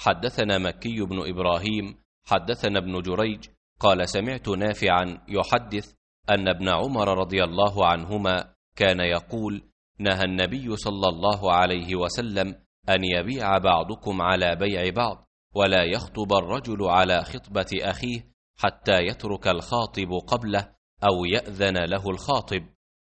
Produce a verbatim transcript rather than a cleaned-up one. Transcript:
حدثنا مكي بن إبراهيم حدثنا ابن جريج قال سمعت نافعا يحدث أن ابن عمر رضي الله عنهما كان يقول نهى النبي صلى الله عليه وسلم أن يبيع بعضكم على بيع بعض ولا يخطب الرجل على خطبة أخيه حتى يترك الخاطب قبله أو يأذن له الخاطب.